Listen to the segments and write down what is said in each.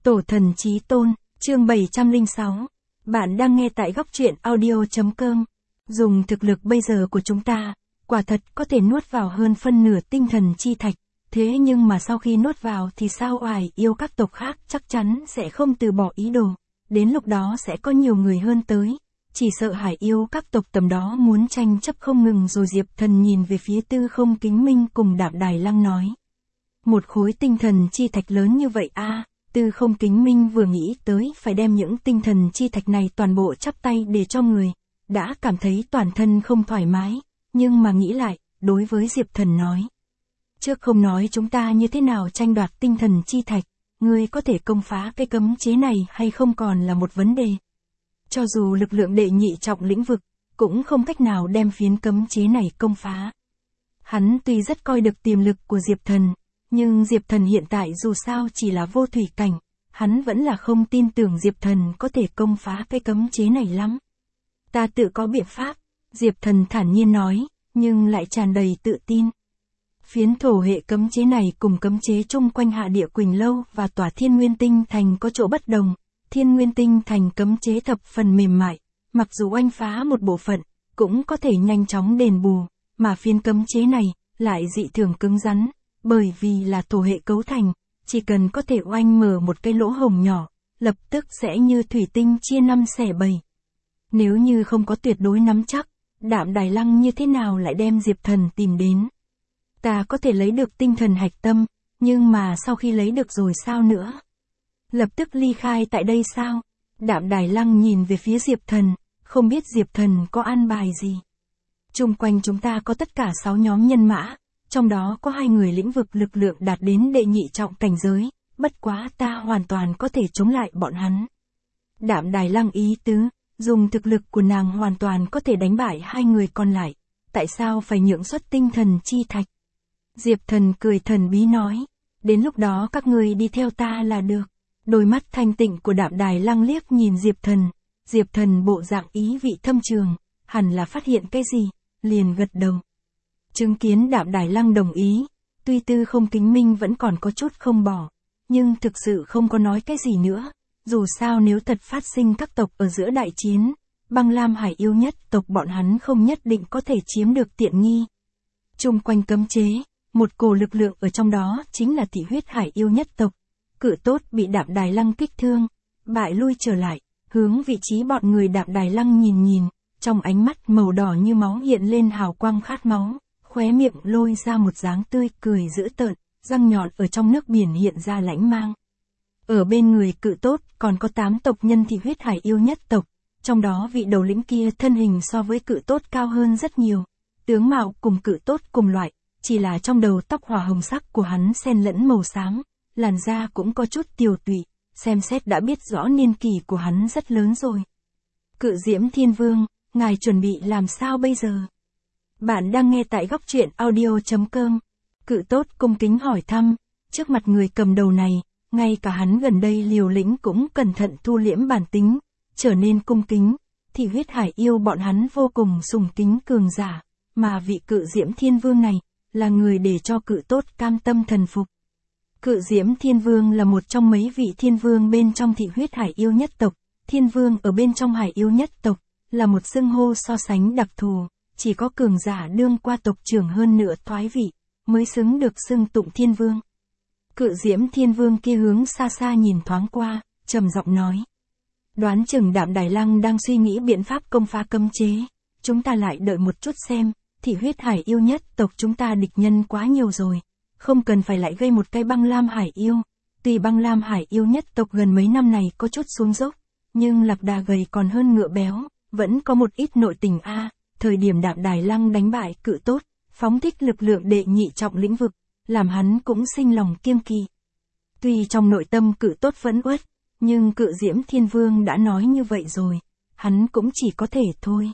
Tổ thần chí tôn, chương 706. Bạn đang nghe tại góc truyện audio.com. Dùng thực lực bây giờ của chúng ta, quả thật có thể nuốt vào hơn phân nửa tinh thần chi thạch. Thế nhưng mà sau khi nuốt vào thì sao oải yêu các tộc khác chắc chắn sẽ không từ bỏ ý đồ. Đến lúc đó sẽ có nhiều người hơn tới. Chỉ sợ hải yêu các tộc tầm đó muốn tranh chấp không ngừng rồi. Diệp Thần nhìn về phía Tư Không Kính Minh cùng Đạm Đài Lăng nói. Một khối tinh thần chi thạch lớn như vậy a. Tư Không Kính Minh vừa nghĩ tới phải đem những tinh thần chi thạch này toàn bộ chắp tay để cho người, đã cảm thấy toàn thân không thoải mái, nhưng mà nghĩ lại, đối với Diệp Thần nói. Trước không nói chúng ta như thế nào tranh đoạt tinh thần chi thạch, ngươi có thể công phá cái cấm chế này hay không còn là một vấn đề. Cho dù lực lượng đệ nhị trọng lĩnh vực, cũng không cách nào đem phiến cấm chế này công phá. Hắn tuy rất coi được tiềm lực của Diệp Thần, nhưng Diệp Thần hiện tại dù sao chỉ là vô thủy cảnh, hắn vẫn là không tin tưởng Diệp Thần có thể công phá cái cấm chế này lắm. Ta tự có biện pháp, Diệp Thần thản nhiên nói, nhưng lại tràn đầy tự tin. Phiến thổ hệ cấm chế này cùng cấm chế chung quanh Hạ Địa Quỳnh Lâu và tòa Thiên Nguyên Tinh Thành có chỗ bất đồng. Thiên Nguyên Tinh Thành cấm chế thập phần mềm mại, mặc dù oanh phá một bộ phận, cũng có thể nhanh chóng đền bù, mà phiến cấm chế này lại dị thường cứng rắn. Bởi vì là thổ hệ cấu thành, chỉ cần có thể oanh mở một cái lỗ hổng nhỏ, lập tức sẽ như thủy tinh chia năm xẻ bảy. Nếu như không có tuyệt đối nắm chắc, Đạm Đài Lăng như thế nào lại đem Diệp Thần tìm đến? Ta có thể lấy được tinh thần hạch tâm, nhưng mà sau khi lấy được rồi sao nữa? Lập tức ly khai tại đây sao? Đạm Đài Lăng nhìn về phía Diệp Thần, không biết Diệp Thần có an bài gì. Chung quanh chúng ta có tất cả 6 nhóm nhân mã. Trong đó có 2 người lĩnh vực lực lượng đạt đến đệ nhị trọng cảnh giới, bất quá ta hoàn toàn có thể chống lại bọn hắn. Đạm Đài Lăng ý tứ, dùng thực lực của nàng hoàn toàn có thể đánh bại 2 người còn lại, tại sao phải nhượng xuất tinh thần chi thạch? Diệp Thần cười thần bí nói, đến lúc đó các ngươi đi theo ta là được. Đôi mắt thanh tịnh của Đạm Đài Lăng liếc nhìn Diệp Thần bộ dạng ý vị thâm trường, hẳn là phát hiện cái gì, liền gật đầu. Chứng kiến Đạm Đài Lăng đồng ý, tuy Tư Không Kính Minh vẫn còn có chút không bỏ, nhưng thực sự không có nói cái gì nữa, dù sao nếu thật phát sinh các tộc ở giữa đại chiến, Băng Lam Hải yêu nhất tộc bọn hắn không nhất định có thể chiếm được tiện nghi. Chung quanh cấm chế, một cổ lực lượng ở trong đó chính là Thị Huyết Hải yêu nhất tộc, Cự Tốt bị Đạm Đài Lăng kích thương, bại lui trở lại, hướng vị trí bọn người Đạm Đài Lăng nhìn, trong ánh mắt màu đỏ như máu hiện lên hào quang khát máu. Khóe miệng lôi ra một dáng tươi cười dữ tợn, răng nhọn ở trong nước biển hiện ra lãnh mang. Ở bên người Cự Tốt còn có 8 tộc nhân Thị Huyết Hải yêu nhất tộc, trong đó vị đầu lĩnh kia thân hình so với Cự Tốt cao hơn rất nhiều, tướng mạo cùng Cự Tốt cùng loại, chỉ là trong đầu tóc hỏa hồng sắc của hắn xen lẫn màu xám, làn da cũng có chút tiều tụy, xem xét đã biết rõ niên kỷ của hắn rất lớn rồi. Cự Diễm Thiên Vương, ngài chuẩn bị làm sao bây giờ? Bạn đang nghe tại góc truyện audio.com. Cự Tốt cung kính hỏi thăm, trước mặt người cầm đầu này, ngay cả hắn gần đây liều lĩnh cũng cẩn thận thu liễm bản tính, trở nên cung kính. Thị Huyết Hải yêu bọn hắn vô cùng sùng kính cường giả, mà vị Cự Diễm Thiên Vương này, là người để cho Cự Tốt cam tâm thần phục. Cự Diễm Thiên Vương là một trong mấy vị thiên vương bên trong Thị Huyết Hải yêu nhất tộc, thiên vương ở bên trong Hải yêu nhất tộc, là một xưng hô so sánh đặc thù. Chỉ có cường giả đương qua tộc trưởng hơn nữa thoái vị, mới xứng được xưng tụng thiên vương. Cự Diễm Thiên Vương kia hướng xa xa nhìn thoáng qua, trầm giọng nói. Đoán chừng Đạm Đài Lăng đang suy nghĩ biện pháp công phá cấm chế, chúng ta lại đợi một chút xem, Thị Huyết Hải yêu nhất tộc chúng ta địch nhân quá nhiều rồi, không cần phải lại gây một cái Băng Lam Hải yêu. Tuy Băng Lam Hải yêu nhất tộc gần mấy năm này có chút xuống dốc, nhưng lạc đà gầy còn hơn ngựa béo, vẫn có một ít nội tình a. Thời điểm Đạm Đài Lăng đánh bại Cự Tốt, phóng thích lực lượng đệ nhị trọng lĩnh vực, làm hắn cũng sinh lòng kiêng kỵ. Tuy trong nội tâm Cự Tốt vẫn uất, nhưng Cự Diễm Thiên Vương đã nói như vậy rồi, hắn cũng chỉ có thể thôi.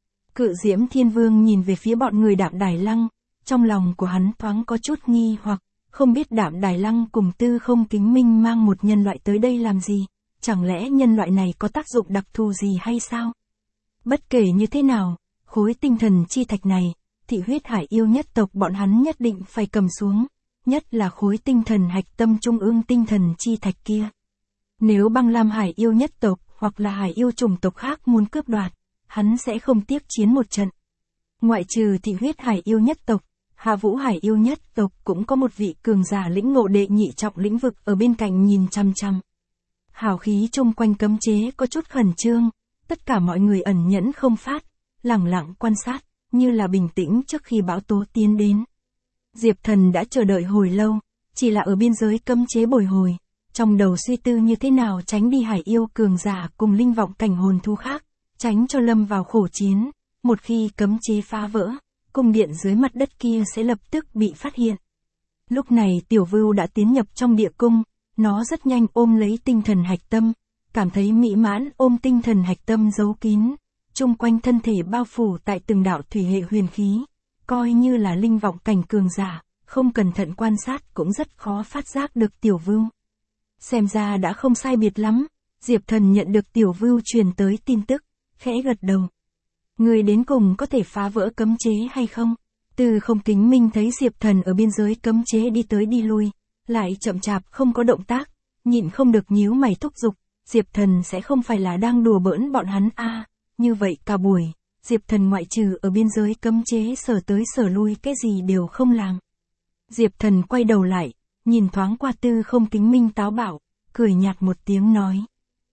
Cự Diễm Thiên Vương nhìn về phía bọn người Đạm Đài Lăng, trong lòng của hắn thoáng có chút nghi hoặc, không biết Đạm Đài Lăng cùng Tư Không Kính Minh mang một nhân loại tới đây làm gì, chẳng lẽ nhân loại này có tác dụng đặc thù gì hay sao? Bất kể như thế nào, khối tinh thần chi thạch này, Thị Huyết Hải yêu nhất tộc bọn hắn nhất định phải cầm xuống, nhất là khối tinh thần hạch tâm trung ương tinh thần chi thạch kia. Nếu Băng Lam Hải yêu nhất tộc hoặc là Hải yêu chủng tộc khác muốn cướp đoạt, hắn sẽ không tiếc chiến một trận. Ngoại trừ Thị Huyết Hải yêu nhất tộc, Hạ Vũ Hải yêu nhất tộc cũng có một vị cường giả lĩnh ngộ đệ nhị trọng lĩnh vực ở bên cạnh nhìn chăm chăm. Hào khí chung quanh cấm chế có chút khẩn trương, tất cả mọi người ẩn nhẫn không phát, lẳng lặng quan sát, như là bình tĩnh trước khi bão tố tiến đến. Diệp Thần đã chờ đợi hồi lâu, chỉ là ở biên giới cấm chế bồi hồi, trong đầu suy tư như thế nào tránh đi hải yêu cường giả cùng linh vọng cảnh hồn thú khác, tránh cho lâm vào khổ chiến, một khi cấm chế phá vỡ, cung điện dưới mặt đất kia sẽ lập tức bị phát hiện. Lúc này Tiểu Vưu đã tiến nhập trong địa cung, nó rất nhanh ôm lấy tinh thần hạch tâm, cảm thấy mỹ mãn ôm tinh thần hạch tâm giấu kín, chung quanh thân thể bao phủ tại từng đạo thủy hệ huyền khí, coi như là linh vọng cảnh cường giả, không cẩn thận quan sát cũng rất khó phát giác được Tiểu Vưu. Xem ra đã không sai biệt lắm, Diệp Thần nhận được Tiểu Vưu truyền tới tin tức, khẽ gật đầu. Người đến cùng có thể phá vỡ cấm chế hay không? Từ Không Kính Minh thấy Diệp Thần ở biên giới cấm chế đi tới đi lui, lại chậm chạp không có động tác, nhịn không được nhíu mày thúc giục, Diệp Thần sẽ không phải là đang đùa bỡn bọn hắn à, như vậy cả buổi, Diệp Thần ngoại trừ ở biên giới cấm chế sở tới sở lui cái gì đều không làm. Diệp Thần quay đầu lại, nhìn thoáng qua Tư Không Kính Minh táo bạo, cười nhạt một tiếng nói.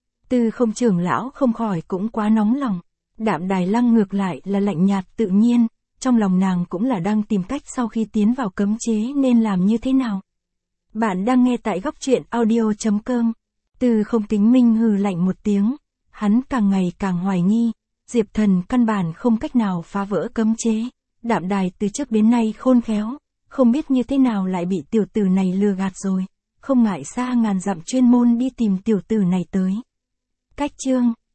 Tư Không trưởng lão không khỏi cũng quá nóng lòng, Đạm Đài Lăng ngược lại là lạnh nhạt tự nhiên, trong lòng nàng cũng là đang tìm cách sau khi tiến vào cấm chế nên làm như thế nào. Bạn đang nghe tại góc truyện audio.com. Tư Không Kính Minh hừ lạnh một tiếng, hắn càng ngày càng hoài nghi, Diệp Thần căn bản không cách nào phá vỡ cấm chế, Đạm Đài từ trước đến nay khôn khéo, không biết như thế nào lại bị tiểu tử này lừa gạt rồi, không ngại xa ngàn dặm chuyên môn đi tìm tiểu tử này tới. Cách chương